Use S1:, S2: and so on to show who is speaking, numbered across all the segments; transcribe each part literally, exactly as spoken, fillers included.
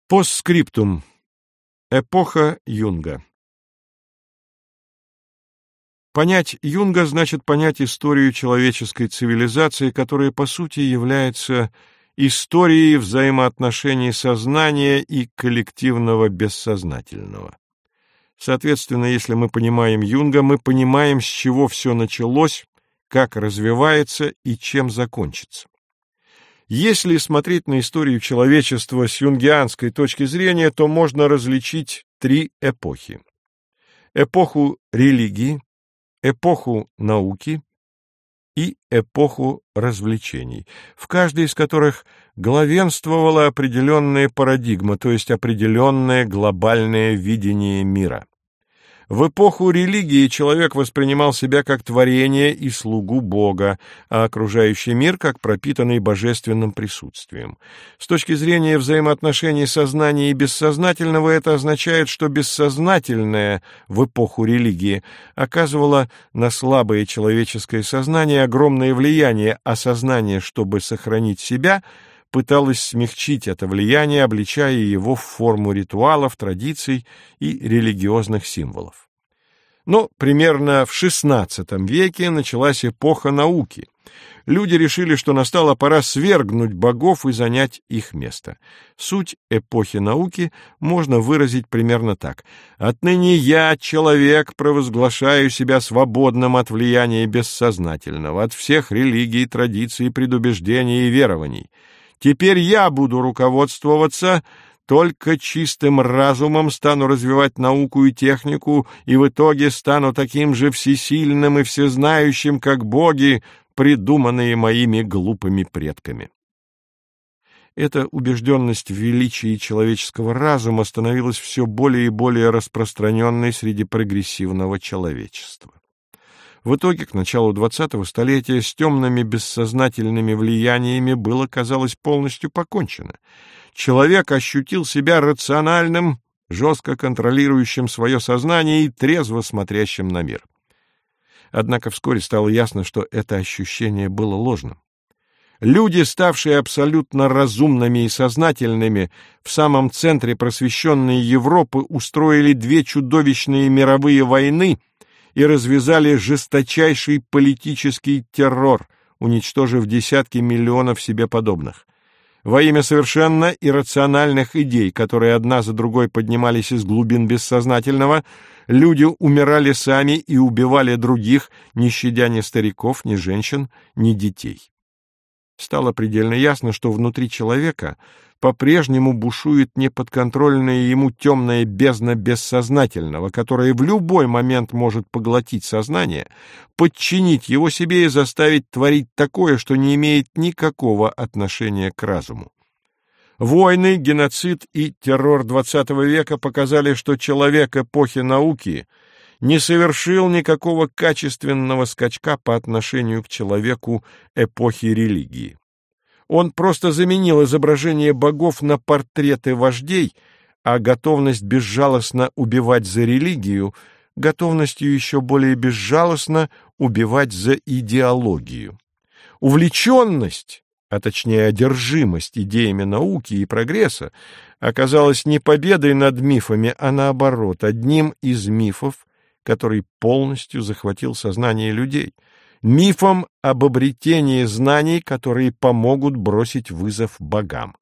S1: Постскриптум. Эпоха Юнга. Понять Юнга значит понять историю человеческой цивилизации, которая по сути является историей взаимоотношений сознания и коллективного бессознательного. Соответственно, если мы понимаем Юнга, мы понимаем, с чего все началось, как развивается и чем закончится. Если смотреть на историю человечества с юнгианской точки зрения, то можно различить три эпохи. Эпоху религии, эпоху науки и эпоху развлечений, в каждой из которых главенствовала определенная парадигма, то есть определенное глобальное видение мира. В эпоху религии человек воспринимал себя как творение и слугу Бога, а окружающий мир как пропитанный божественным присутствием. С точки зрения взаимоотношений сознания и бессознательного это означает, что бессознательное в эпоху религии оказывало на слабое человеческое сознание огромное влияние, а сознание, чтобы сохранить себя, пыталась смягчить это влияние, обличая его в форму ритуалов, традиций и религиозных символов. Но примерно в шестнадцатом веке началась эпоха науки. Люди решили, что настала пора свергнуть богов и занять их место. Суть эпохи науки можно выразить примерно так. «Отныне я, человек, провозглашаю себя свободным от влияния бессознательного, от всех религий, традиций, предубеждений и верований. Теперь я буду руководствоваться только чистым разумом, стану развивать науку и технику, и в итоге стану таким же всесильным и всезнающим, как боги, придуманные моими глупыми предками». Эта убежденность в величии человеческого разума становилась все более и более распространенной среди прогрессивного человечества. В итоге, к началу двадцатого столетия с темными бессознательными влияниями было, казалось, полностью покончено. Человек ощутил себя рациональным, жестко контролирующим свое сознание и трезво смотрящим на мир. Однако вскоре стало ясно, что это ощущение было ложным. Люди, ставшие абсолютно разумными и сознательными, в самом центре просвещенной Европы устроили две чудовищные мировые войны и развязали жесточайший политический террор, уничтожив десятки миллионов себе подобных. Во имя совершенно иррациональных идей, которые одна за другой поднимались из глубин бессознательного, люди умирали сами и убивали других, не щадя ни стариков, ни женщин, ни детей. Стало предельно ясно, что внутри человека по-прежнему бушует неподконтрольная ему темная бездна бессознательного, которая в любой момент может поглотить сознание, подчинить его себе и заставить творить такое, что не имеет никакого отношения к разуму. Войны, геноцид и террор двадцатого века показали, что человек эпохи науки не совершил никакого качественного скачка по отношению к человеку эпохи религии. Он просто заменил изображение богов на портреты вождей, а готовность безжалостно убивать за религию — готовностью еще более безжалостно убивать за идеологию. Увлеченность, а точнее одержимость идеями науки и прогресса, оказалась не победой над мифами, а наоборот, одним из мифов, который полностью захватил сознание людей, мифом об обретении знаний, которые помогут бросить вызов богам.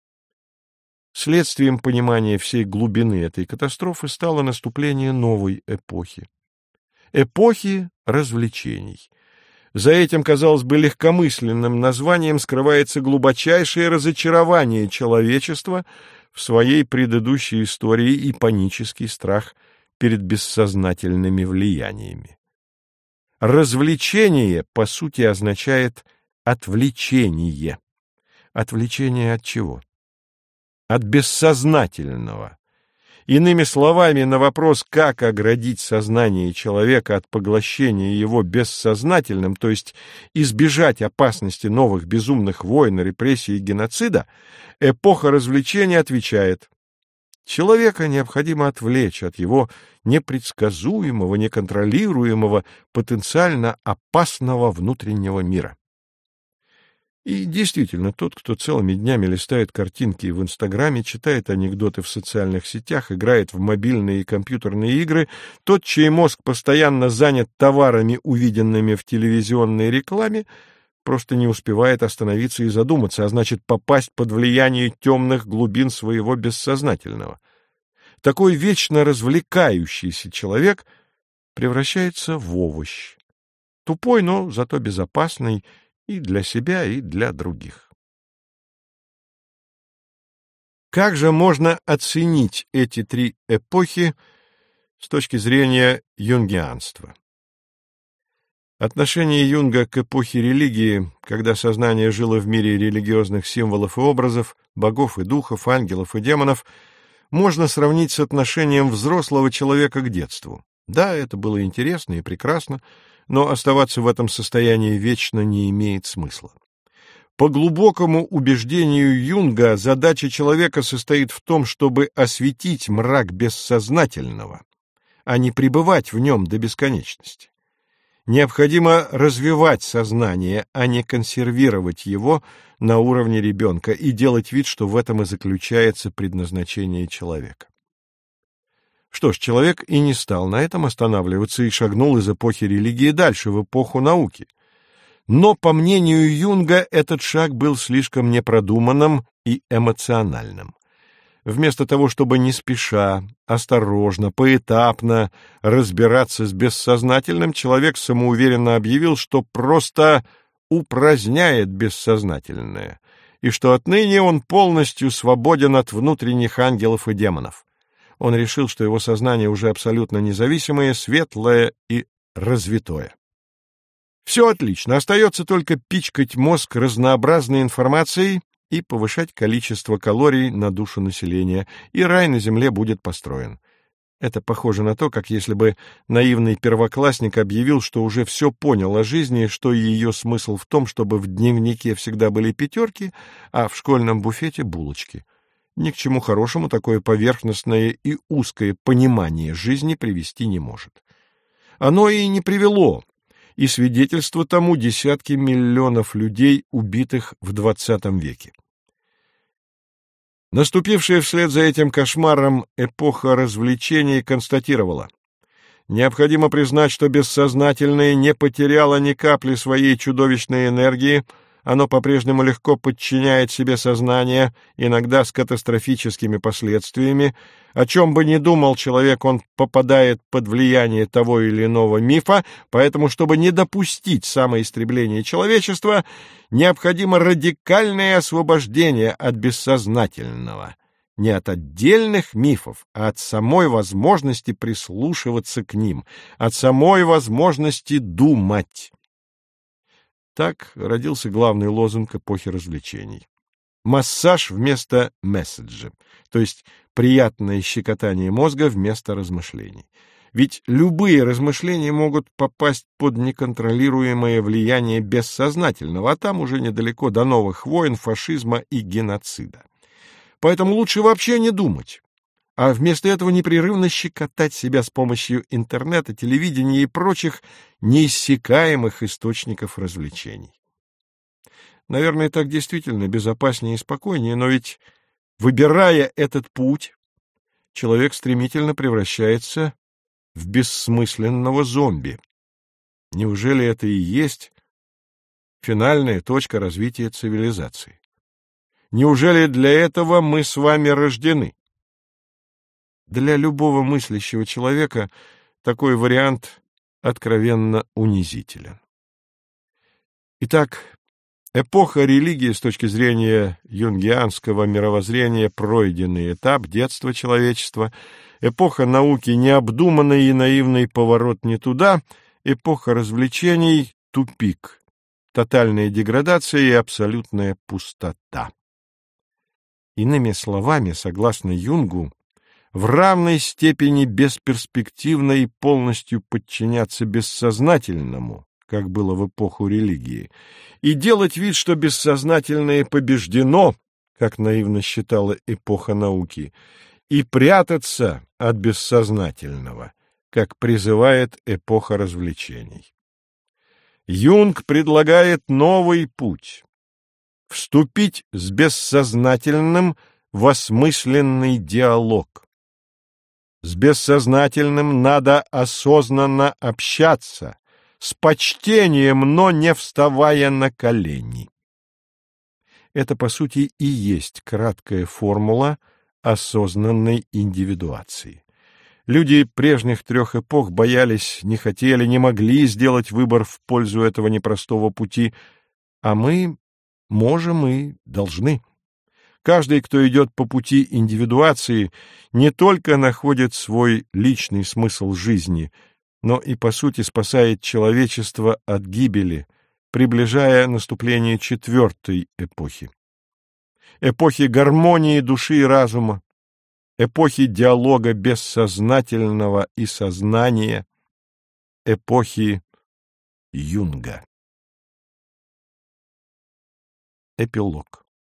S1: Следствием понимания всей глубины этой катастрофы стало наступление новой эпохи. Эпохи развлечений. За этим, казалось бы, легкомысленным названием скрывается глубочайшее разочарование человечества в своей предыдущей истории и панический страх перед бессознательными влияниями. Развлечение, по сути, означает отвлечение. Отвлечение от чего? От бессознательного. Иными словами, на вопрос, как оградить сознание человека от поглощения его бессознательным, то есть избежать опасности новых безумных войн, репрессий и геноцида, эпоха развлечения отвечает: человека необходимо отвлечь от его непредсказуемого, неконтролируемого, потенциально опасного внутреннего мира. И действительно, тот, кто целыми днями листает картинки в Инстаграме, читает анекдоты в социальных сетях, играет в мобильные и компьютерные игры, тот, чей мозг постоянно занят товарами, увиденными в телевизионной рекламе, просто не успевает остановиться и задуматься, а значит, попасть под влияние темных глубин своего бессознательного. Такой вечно развлекающийся человек превращается в овощ. Тупой, но зато безопасный и для себя, и для других. Как же можно оценить эти три эпохи с точки зрения юнгианства? Отношение Юнга к эпохе религии, когда сознание жило в мире религиозных символов и образов, богов и духов, ангелов и демонов, можно сравнить с отношением взрослого человека к детству. Да, это было интересно и прекрасно, но оставаться в этом состоянии вечно не имеет смысла. По глубокому убеждению Юнга, задача человека состоит в том, чтобы осветить мрак бессознательного, а не пребывать в нем до бесконечности. Необходимо развивать сознание, а не консервировать его на уровне ребенка и делать вид, что в этом и заключается предназначение человека. Что ж, человек и не стал на этом останавливаться и шагнул из эпохи религии дальше, в эпоху науки. Но, по мнению Юнга, этот шаг был слишком непродуманным и эмоциональным. Вместо того, чтобы не спеша, осторожно, поэтапно разбираться с бессознательным, человек самоуверенно объявил, что просто упраздняет бессознательное, и что отныне он полностью свободен от внутренних ангелов и демонов. Он решил, что его сознание уже абсолютно независимое, светлое и развитое. Все отлично, остается только пичкать мозг разнообразной информацией и повышать количество калорий на душу населения, и рай на земле будет построен. Это похоже на то, как если бы наивный первоклассник объявил, что уже все понял о жизни, что ее смысл в том, чтобы в дневнике всегда были пятерки, а в школьном буфете булочки. Ни к чему хорошему такое поверхностное и узкое понимание жизни привести не может. Оно и не привело, и свидетельство тому десятки миллионов людей, убитых в двадцатом веке. Наступившая вслед за этим кошмаром эпоха развлечений констатировала: необходимо признать, что бессознательное не потеряло ни капли своей чудовищной энергии, оно по-прежнему легко подчиняет себе сознание, иногда с катастрофическими последствиями. О чем бы ни думал человек, он попадает под влияние того или иного мифа, поэтому, чтобы не допустить самоистребления человечества, необходимо радикальное освобождение от бессознательного. Не от отдельных мифов, а от самой возможности прислушиваться к ним, от самой возможности думать. Так родился главный лозунг эпохи развлечений. Массаж вместо месседжа, то есть приятное щекотание мозга вместо размышлений. Ведь любые размышления могут попасть под неконтролируемое влияние бессознательного, а там уже недалеко до новых войн, фашизма и геноцида. Поэтому лучше вообще не думать, а вместо этого непрерывно щекотать себя с помощью интернета, телевидения и прочих неиссякаемых источников развлечений. Наверное, так действительно безопаснее и спокойнее, но ведь, выбирая этот путь, человек стремительно превращается в бессмысленного зомби. Неужели это и есть финальная точка развития цивилизации? Неужели для этого мы с вами рождены? Для любого мыслящего человека такой вариант откровенно унизителен. Итак, эпоха религии с точки зрения юнгианского мировоззрения пройденный этап детства человечества, эпоха науки необдуманный и наивный поворот не туда, эпоха развлечений тупик, тотальная деградация и абсолютная пустота. Иными словами, согласно Юнгу, в равной степени бесперспективно и полностью подчиняться бессознательному, как было в эпоху религии, и делать вид, что бессознательное побеждено, как наивно считала эпоха науки, и прятаться от бессознательного, как призывает эпоха развлечений. Юнг предлагает новый путь. вступить с бессознательным в осмысленный диалог. С бессознательным надо осознанно общаться, с почтением, но не вставая на колени. Это, по сути, и есть краткая формула осознанной индивидуации. Люди прежних трех эпох боялись, не хотели, не могли сделать выбор в пользу этого непростого пути, а мы можем и должны. Каждый, кто идет по пути индивидуации, не только находит свой личный смысл жизни, но и, по сути, спасает человечество от гибели, приближая наступление четвертой эпохи. Эпохи гармонии души и разума, эпохи диалога бессознательного и сознания, эпохи Юнга. Эпилог.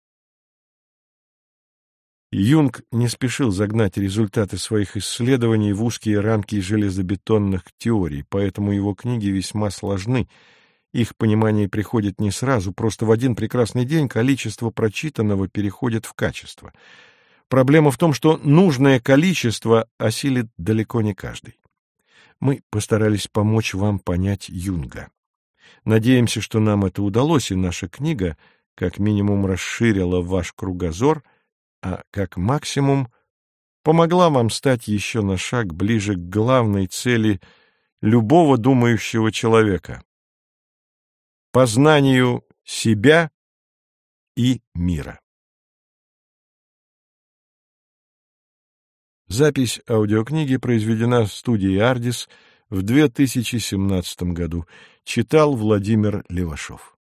S1: Юнг не спешил загнать результаты своих исследований в узкие рамки железобетонных теорий, поэтому его книги весьма сложны. Их понимание приходит не сразу, просто в один прекрасный день количество прочитанного переходит в качество. Проблема в том, что нужное количество осилит далеко не каждый. Мы постарались помочь вам понять Юнга. Надеемся, что нам это удалось, и наша книга как минимум расширила ваш кругозор, а как максимум помогла вам стать еще на шаг ближе к главной цели любого думающего человека — познанию себя и мира. Запись аудиокниги произведена в студии «Ардис» в две тысячи семнадцатом году. Читал Владимир Левашов.